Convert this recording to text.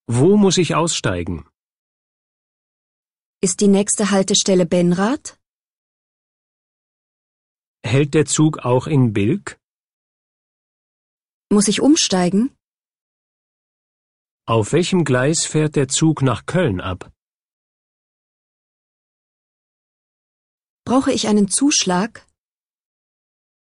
Wo muss ich aussteigen? Ist die nächste Haltestelle Benrath? Hält der Zug auch in Bilk? Muss ich umsteigen? Auf welchem Gleis fährt der Zug nach Köln ab? Brauche ich einen Zuschlag?